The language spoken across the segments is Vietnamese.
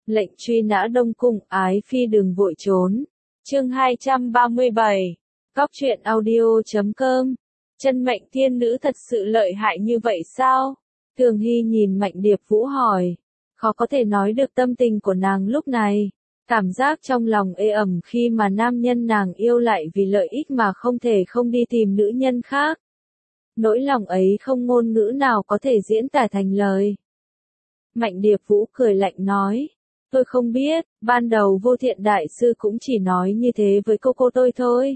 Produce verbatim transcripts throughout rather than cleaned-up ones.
Lệnh truy nã Đông Cung, ái phi đừng vội trốn. Chương hai trăm ba mươi bảy. Cóc truyện audio chấm com. Chân mệnh thiên nữ thật sự lợi hại như vậy sao? Thường Hy nhìn Mạnh Điệp Vũ hỏi. Khó có thể nói được tâm tình của nàng lúc này. Cảm giác trong lòng ê ẩm khi mà nam nhân nàng yêu lại vì lợi ích mà không thể không đi tìm nữ nhân khác. Nỗi lòng ấy không ngôn ngữ nào có thể diễn tả thành lời. Mạnh Điệp Vũ cười lạnh nói. Tôi không biết, ban đầu Vô Thiện Đại Sư cũng chỉ nói như thế với cô cô tôi thôi.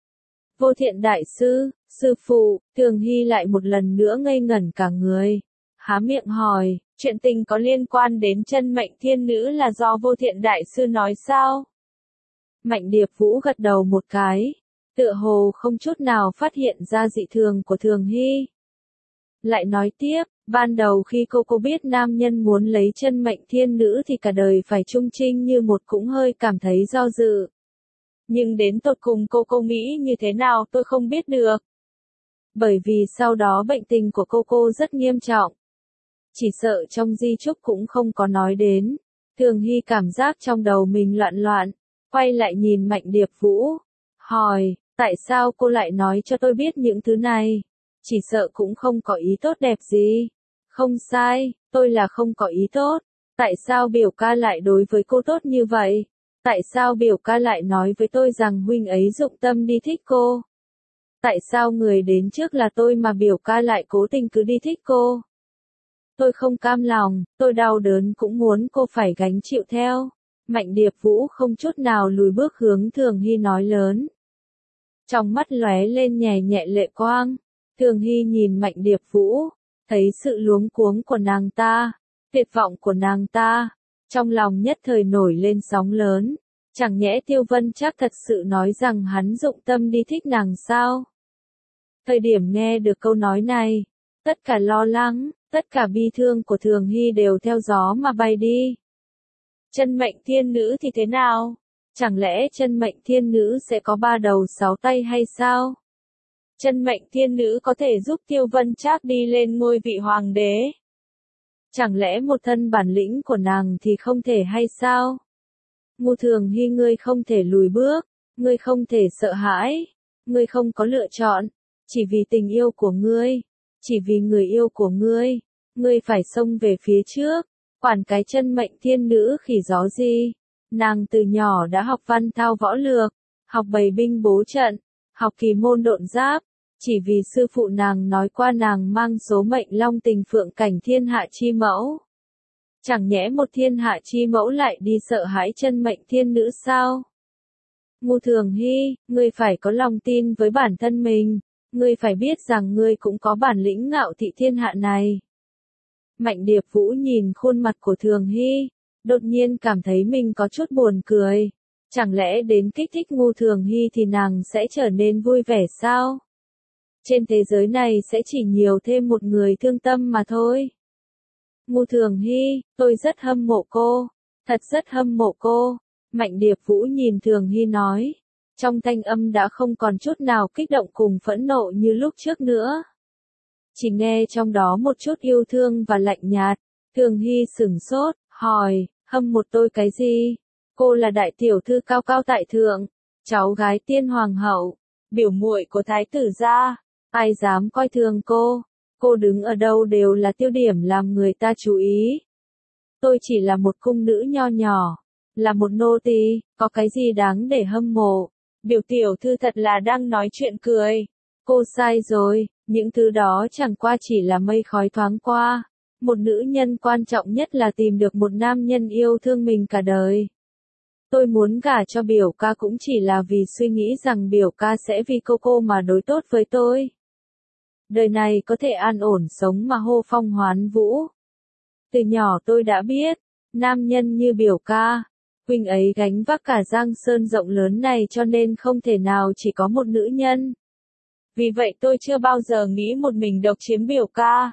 Vô Thiện Đại Sư, sư phụ, Thường Hy lại một lần nữa ngây ngẩn cả người. Há miệng hỏi, chuyện tình có liên quan đến chân mệnh thiên nữ là do Vô Thiện Đại Sư nói sao? Mạnh Điệp Vũ gật đầu một cái, tựa hồ không chút nào phát hiện ra dị thường của Thường Hy. Lại nói tiếp, ban đầu khi cô cô biết nam nhân muốn lấy chân mệnh thiên nữ thì cả đời phải trung trinh như một cũng hơi cảm thấy do dự. Nhưng đến tột cùng cô cô nghĩ như thế nào tôi không biết được. Bởi vì sau đó bệnh tình của cô cô rất nghiêm trọng. Chỉ sợ trong di chúc cũng không có nói đến. Thường Hy cảm giác trong đầu mình loạn loạn, quay lại nhìn Mạnh Điệp Vũ. Hỏi, tại sao cô lại nói cho tôi biết những thứ này? Chỉ sợ cũng không có ý tốt đẹp gì. Không sai, tôi là không có ý tốt. Tại sao biểu ca lại đối với cô tốt như vậy? Tại sao biểu ca lại nói với tôi rằng huynh ấy dụng tâm đi thích cô? Tại sao người đến trước là tôi mà biểu ca lại cố tình cứ đi thích cô? Tôi không cam lòng, tôi đau đớn cũng muốn cô phải gánh chịu theo. Mạnh Điệp Vũ không chút nào lùi bước hướng Thường Hy nói lớn. Trong mắt lóe lên nhẹ nhẹ lệ quang. Thường Hy nhìn Mạnh Điệp Vũ, thấy sự luống cuống của nàng ta, tuyệt vọng của nàng ta, trong lòng nhất thời nổi lên sóng lớn. Chẳng nhẽ Tiêu Vân Trác thật sự nói rằng hắn dụng tâm đi thích nàng sao? Thời điểm nghe được câu nói này, tất cả lo lắng, tất cả bi thương của Thường Hy đều theo gió mà bay đi. Chân mệnh thiên nữ thì thế nào? Chẳng lẽ chân mệnh thiên nữ sẽ có ba đầu sáu tay hay sao? Chân mệnh thiên nữ có thể giúp Tiêu Vân Trác đi lên ngôi vị hoàng đế. Chẳng lẽ một thân bản lĩnh của nàng thì không thể hay sao? Ngu Thường Hy, ngươi không thể lùi bước, ngươi không thể sợ hãi, ngươi không có lựa chọn, chỉ vì tình yêu của ngươi, chỉ vì người yêu của ngươi, ngươi phải xông về phía trước, quản cái chân mệnh thiên nữ khỉ gió gì. Nàng từ nhỏ đã học văn thao võ lược, học bày binh bố trận, học kỳ môn độn giáp, chỉ vì sư phụ nàng nói qua nàng mang số mệnh long tình phượng cảnh thiên hạ chi mẫu. Chẳng nhẽ một thiên hạ chi mẫu lại đi sợ hãi chân mệnh thiên nữ sao? Ngu Thường Hy, ngươi phải có lòng tin với bản thân mình, ngươi phải biết rằng ngươi cũng có bản lĩnh ngạo thị thiên hạ này. Mạnh Điệp Vũ nhìn khuôn mặt của Thường Hy, đột nhiên cảm thấy mình có chút buồn cười. Chẳng lẽ đến kích thích Ngu Thường Hy thì nàng sẽ trở nên vui vẻ sao? Trên thế giới này sẽ chỉ nhiều thêm một người thương tâm mà thôi. Ngu Thường Hy, tôi rất hâm mộ cô, thật rất hâm mộ cô. Mạnh Điệp Vũ nhìn Thường Hy nói, trong thanh âm đã không còn chút nào kích động cùng phẫn nộ như lúc trước nữa. Chỉ nghe trong đó một chút yêu thương và lạnh nhạt. Thường Hy sửng sốt, hỏi, hâm mộ tôi cái gì? Cô là đại tiểu thư cao cao tại thượng, cháu gái tiên hoàng hậu, biểu muội của thái tử gia, ai dám coi thường cô? Cô đứng ở đâu đều là tiêu điểm làm người ta chú ý. Tôi chỉ là một cung nữ nho nhỏ, là một nô tỳ, có cái gì đáng để hâm mộ? Biểu tiểu thư thật là đang nói chuyện cười. Cô sai rồi, những thứ đó chẳng qua chỉ là mây khói thoáng qua. Một nữ nhân quan trọng nhất là tìm được một nam nhân yêu thương mình cả đời. Tôi muốn gả cho biểu ca cũng chỉ là vì suy nghĩ rằng biểu ca sẽ vì cô cô mà đối tốt với tôi. Đời này có thể an ổn sống mà hô phong hoán vũ. Từ nhỏ tôi đã biết, nam nhân như biểu ca, huynh ấy gánh vác cả giang sơn rộng lớn này cho nên không thể nào chỉ có một nữ nhân. Vì vậy tôi chưa bao giờ nghĩ một mình độc chiếm biểu ca.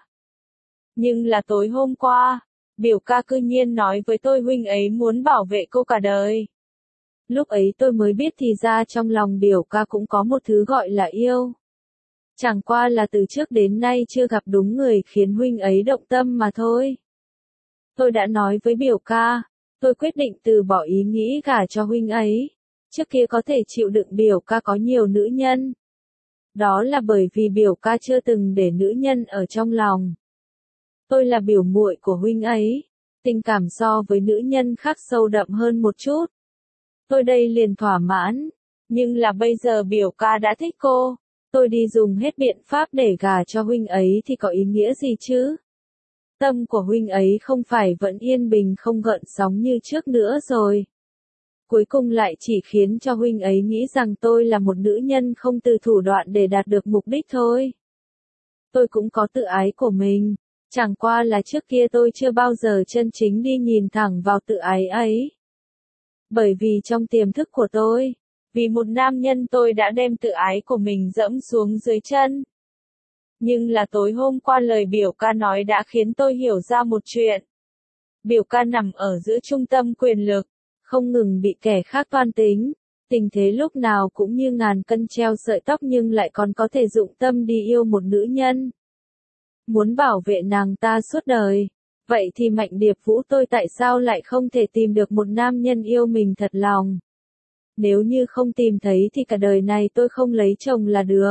Nhưng là tối hôm qua, biểu ca cư nhiên nói với tôi huynh ấy muốn bảo vệ cô cả đời. Lúc ấy tôi mới biết thì ra trong lòng biểu ca cũng có một thứ gọi là yêu. Chẳng qua là từ trước đến nay chưa gặp đúng người khiến huynh ấy động tâm mà thôi. Tôi đã nói với biểu ca, Tôi quyết định từ bỏ ý nghĩ gả cho huynh ấy. Trước kia có thể chịu đựng biểu ca có nhiều nữ nhân. Đó là bởi vì biểu ca chưa từng để nữ nhân ở trong lòng. Tôi là biểu muội của huynh ấy. Tình cảm so với nữ nhân khác sâu đậm hơn một chút. Tôi đây liền thỏa mãn. Nhưng là bây giờ biểu ca đã thích cô. Tôi đi dùng hết biện pháp để gả cho huynh ấy thì có ý nghĩa gì chứ? Tâm của huynh ấy không phải vẫn yên bình không gợn sóng như trước nữa rồi. Cuối cùng lại chỉ khiến cho huynh ấy nghĩ rằng tôi là một nữ nhân không từ thủ đoạn để đạt được mục đích thôi. Tôi cũng có tự ái của mình. Chẳng qua là trước kia tôi chưa bao giờ chân chính đi nhìn thẳng vào tự ái ấy. Bởi vì trong tiềm thức của tôi, vì một nam nhân tôi đã đem tự ái của mình dẫm xuống dưới chân. Nhưng là tối hôm qua lời biểu ca nói đã khiến tôi hiểu ra một chuyện. Biểu ca nằm ở giữa trung tâm quyền lực, không ngừng bị kẻ khác toan tính. Tình thế lúc nào cũng như ngàn cân treo sợi tóc nhưng lại còn có thể dụng tâm đi yêu một nữ nhân. Muốn bảo vệ nàng ta suốt đời. Vậy thì Mạnh Điệp Vũ tôi tại sao lại không thể tìm được một nam nhân yêu mình thật lòng? Nếu như không tìm thấy thì cả đời này tôi không lấy chồng là được.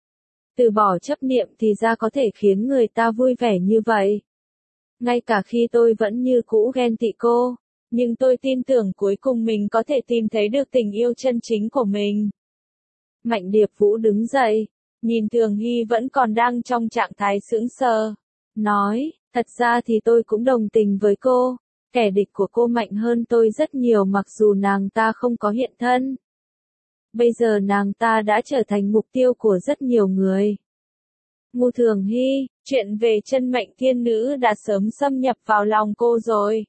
Từ bỏ chấp niệm thì ra có thể khiến người ta vui vẻ như vậy. Ngay cả khi tôi vẫn như cũ ghen tị cô, nhưng tôi tin tưởng cuối cùng mình có thể tìm thấy được tình yêu chân chính của mình. Mạnh Điệp Vũ đứng dậy, nhìn Thường Hy vẫn còn đang trong trạng thái sững sờ, nói, thật ra thì tôi cũng đồng tình với cô, kẻ địch của cô mạnh hơn tôi rất nhiều mặc dù nàng ta không có hiện thân. Bây giờ nàng ta đã trở thành mục tiêu của rất nhiều người. Ngô Thường Hy, chuyện về chân mệnh thiên nữ đã sớm xâm nhập vào lòng cô rồi.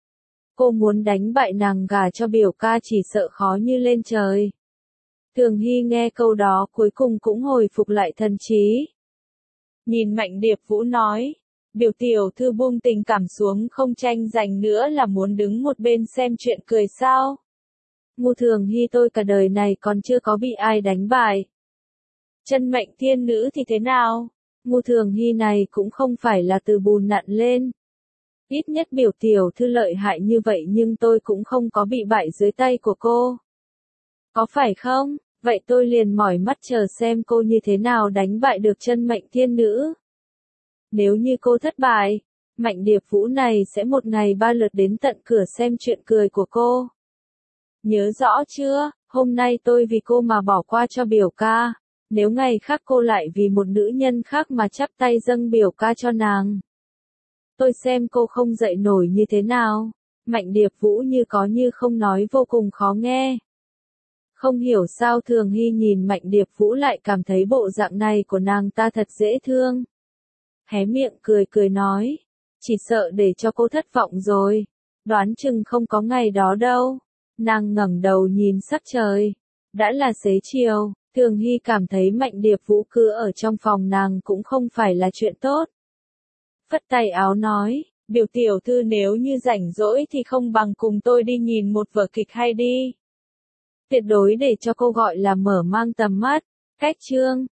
Cô muốn đánh bại nàng gả cho biểu ca chỉ sợ khó như lên trời. Thường Hy nghe câu đó cuối cùng cũng hồi phục lại thần trí. Nhìn Mạnh Điệp Vũ nói, biểu tiểu thư buông tình cảm xuống không tranh giành nữa là muốn đứng một bên xem chuyện cười sao. Ngô Thường Hy tôi cả đời này còn chưa có bị ai đánh bại. Chân mệnh thiên nữ thì thế nào? Ngô Thường Hy này cũng không phải là từ bùn nặn lên. Ít nhất biểu tiểu thư lợi hại như vậy nhưng tôi cũng không có bị bại dưới tay của cô. Có phải không? Vậy tôi liền mỏi mắt chờ xem cô như thế nào đánh bại được chân mệnh thiên nữ. Nếu như cô thất bại, Mạnh Điệp Vũ này sẽ một ngày ba lượt đến tận cửa xem chuyện cười của cô. Nhớ rõ chưa, hôm nay tôi vì cô mà bỏ qua cho biểu ca. Nếu ngày khác cô lại vì một nữ nhân khác mà chắp tay dâng biểu ca cho nàng. Tôi xem cô không dậy nổi như thế nào. Mạnh Điệp Vũ như có như không nói vô cùng khó nghe. Không hiểu sao Thường Hy nhìn Mạnh Điệp Vũ lại cảm thấy bộ dạng này của nàng ta thật dễ thương. Hé miệng cười cười nói. Chỉ sợ để cho cô thất vọng rồi. Đoán chừng không có ngày đó đâu. Nàng ngẩng đầu nhìn sắc trời. Đã là xế chiều. Thường Hy cảm thấy Mạnh Điệp Vũ cứ ở trong phòng nàng cũng không phải là chuyện tốt. Phất tay áo nói, biểu tiểu thư nếu như rảnh rỗi thì không bằng cùng tôi đi nhìn một vở kịch hay đi. Tuyệt đối để cho cô gọi là mở mang tầm mắt. Cách chương